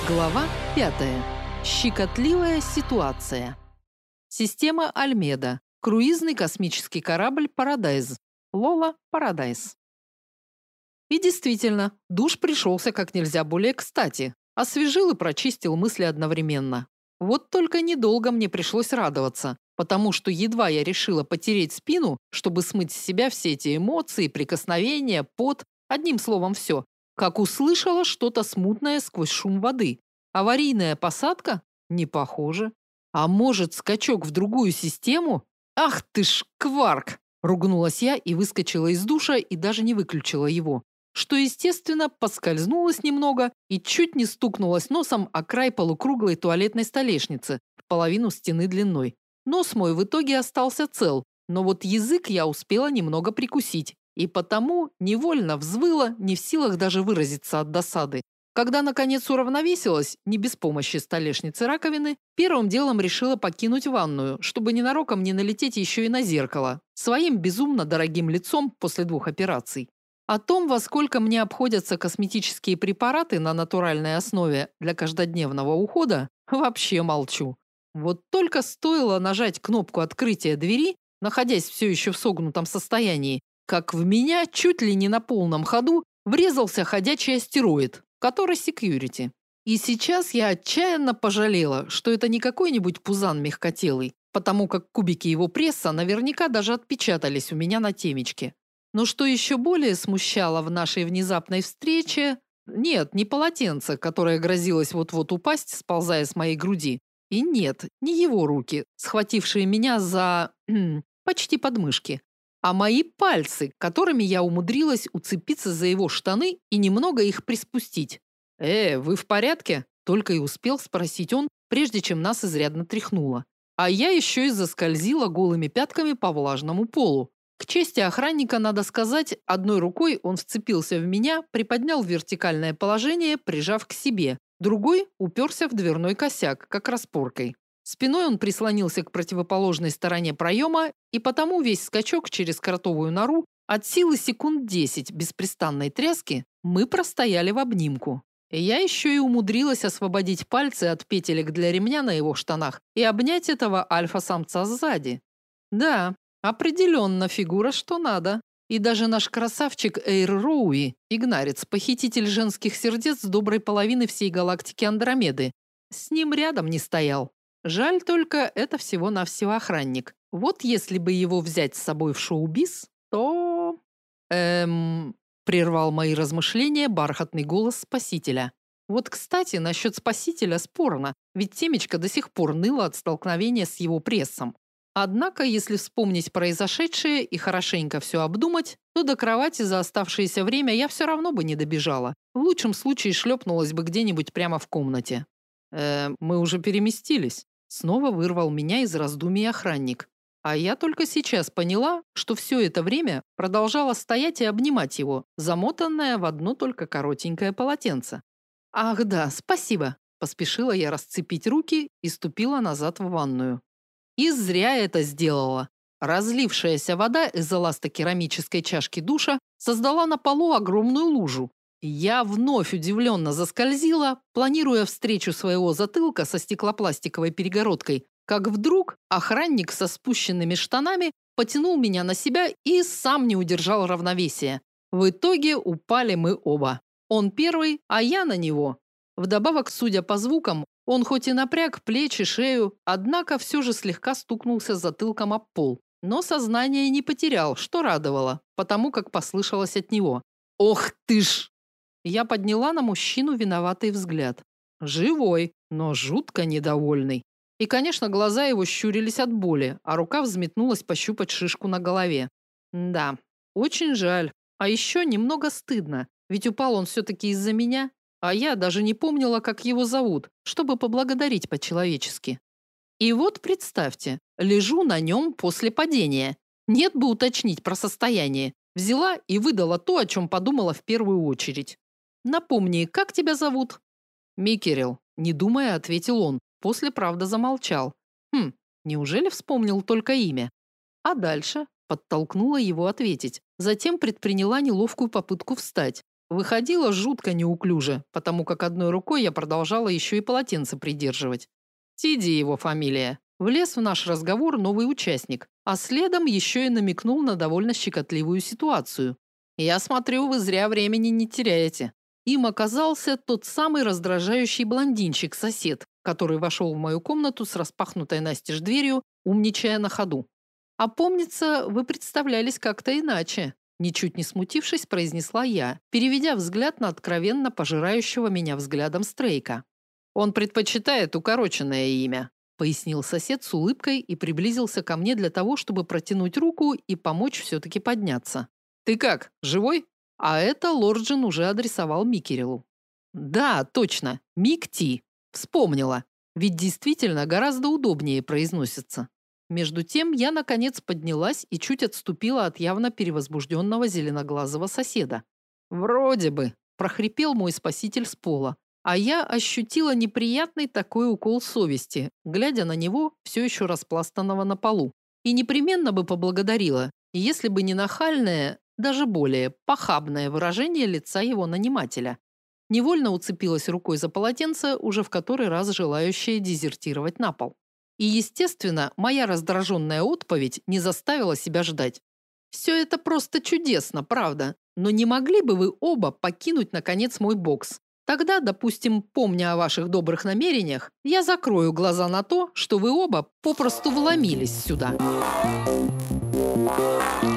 Глава 5. Щекотливая ситуация. Система Альмеда. Круизный космический корабль «Парадайз». Лола Парадайз. И действительно, душ пришелся как нельзя более кстати. Освежил и прочистил мысли одновременно. Вот только недолго мне пришлось радоваться, потому что едва я решила потереть спину, чтобы смыть с себя все эти эмоции, прикосновения, пот, одним словом все, как услышала что-то смутное сквозь шум воды. Аварийная посадка? Не похоже. А может, скачок в другую систему? Ах ты ж кварк! Ругнулась я и выскочила из душа и даже не выключила его. Что, естественно, поскользнулась немного и чуть не стукнулась носом о край полукруглой туалетной столешницы в половину стены длиной. Нос мой в итоге остался цел, но вот язык я успела немного прикусить. И потому невольно взвыла, не в силах даже выразиться от досады. Когда, наконец, уравновесилась, не без помощи столешницы раковины, первым делом решила покинуть ванную, чтобы ненароком не налететь еще и на зеркало, своим безумно дорогим лицом после 2 операций. О том, во сколько мне обходятся косметические препараты на натуральной основе для каждодневного ухода, вообще молчу. Вот только стоило нажать кнопку открытия двери, находясь все еще в согнутом состоянии, как в меня чуть ли не на полном ходу врезался ходячий астероид, который секьюрити. И сейчас я отчаянно пожалела, что это не какой-нибудь пузан мягкотелый, потому как кубики его пресса наверняка даже отпечатались у меня на темечке. Но что еще более смущало в нашей внезапной встрече... Нет, не полотенце, которое грозилось вот-вот упасть, сползая с моей груди. И нет, не его руки, схватившие меня за... почти подмышки. А мои пальцы, которыми я умудрилась уцепиться за его штаны и немного их приспустить. Вы в порядке?» Только и успел спросить он, прежде чем нас изрядно тряхнуло. А я еще и заскользила голыми пятками по влажному полу. К чести охранника надо сказать, одной рукой он вцепился в меня, приподнял в вертикальное положение, прижав к себе. Другой уперся в дверной косяк, как распоркой. Спиной он прислонился к противоположной стороне проема, и потому весь скачок через кротовую нору от силы секунд 10 беспрестанной тряски мы простояли в обнимку. И я еще и умудрилась освободить пальцы от петелек для ремня на его штанах и обнять этого альфа-самца сзади. Да, определенно фигура что надо. И даже наш красавчик Эйр Роуи, игнарец, похититель женских сердец с доброй половины всей галактики Андромеды, с ним рядом не стоял. Жаль только, это всего-навсего охранник. Вот если бы его взять с собой в шоу-биз, то... прервал мои размышления бархатный голос спасителя. Вот, кстати, насчет спасителя спорно, ведь темечко до сих пор ныло от столкновения с его прессом. Однако, если вспомнить произошедшее и хорошенько все обдумать, то до кровати за оставшееся время я все равно бы не добежала. В лучшем случае шлепнулась бы где-нибудь прямо в комнате. Мы уже переместились. Снова вырвал меня из раздумий охранник. А я только сейчас поняла, что все это время продолжала стоять и обнимать его, замотанная в одно только коротенькое полотенце. Ах да, спасибо. Поспешила я расцепить руки и ступила назад в ванную. И зря это сделала. Разлившаяся вода из эластокерамической чашки душа создала на полу огромную лужу. Я вновь удивленно заскользила, планируя встречу своего затылка со стеклопластиковой перегородкой, как вдруг охранник со спущенными штанами потянул меня на себя и сам не удержал равновесия. В итоге упали мы оба. Он первый, а я на него. Вдобавок, судя по звукам, он хоть и напряг плечи, шею, однако все же слегка стукнулся затылком об пол. Но сознание не потерял, что радовало, потому как послышалось от него. «Ох ты ж!» Я подняла на мужчину виноватый взгляд. Живой, но жутко недовольный. И, конечно, глаза его щурились от боли, а рука взметнулась пощупать шишку на голове. Да, очень жаль. А еще немного стыдно, ведь упал он все-таки из-за меня, а я даже не помнила, как его зовут, чтобы поблагодарить по-человечески. И вот представьте, лежу на нем после падения. Нет бы уточнить про состояние. Взяла и выдала то, о чем подумала в первую очередь. «Напомни, как тебя зовут?» «Микерил», не думая, ответил он. После, правда, замолчал. Неужели вспомнил только имя? А дальше подтолкнула его ответить. Затем предприняла неловкую попытку встать. Выходило жутко неуклюже, потому как одной рукой я продолжала еще и полотенце придерживать. Тиди его фамилия. Влез в наш разговор новый участник, а следом еще и намекнул на довольно щекотливую ситуацию. Я смотрю, вы зря времени не теряете. Им оказался тот самый раздражающий блондинчик-сосед, который вошел в мою комнату с распахнутой настежь дверью, умничая на ходу. А помнится, вы представлялись как-то иначе. Ничуть не смутившись, произнесла я, переведя взгляд на откровенно пожирающего меня взглядом Стрейка. Он предпочитает укороченное имя, пояснил сосед с улыбкой и приблизился ко мне для того, чтобы протянуть руку и помочь все-таки подняться. Ты как, живой? А это Лорджин уже адресовал Микерилу. Да, точно, Мик-Ти. Вспомнила. Ведь действительно гораздо удобнее произносится. Между тем я, наконец, поднялась и чуть отступила от явно перевозбужденного зеленоглазого соседа. «Вроде бы», – прохрипел мой спаситель с пола, а я ощутила неприятный такой укол совести, глядя на него, все еще распластанного на полу. И непременно бы поблагодарила, если бы не нахальное, даже более похабное выражение лица его нанимателя. Невольно уцепилась рукой за полотенце, уже в который раз желающее дезертировать на пол. И, естественно, моя раздраженная отповедь не заставила себя ждать. Все это просто чудесно, правда. Но не могли бы вы оба покинуть, наконец, мой бокс? Тогда, допустим, помня о ваших добрых намерениях, я закрою глаза на то, что вы оба попросту вломились сюда.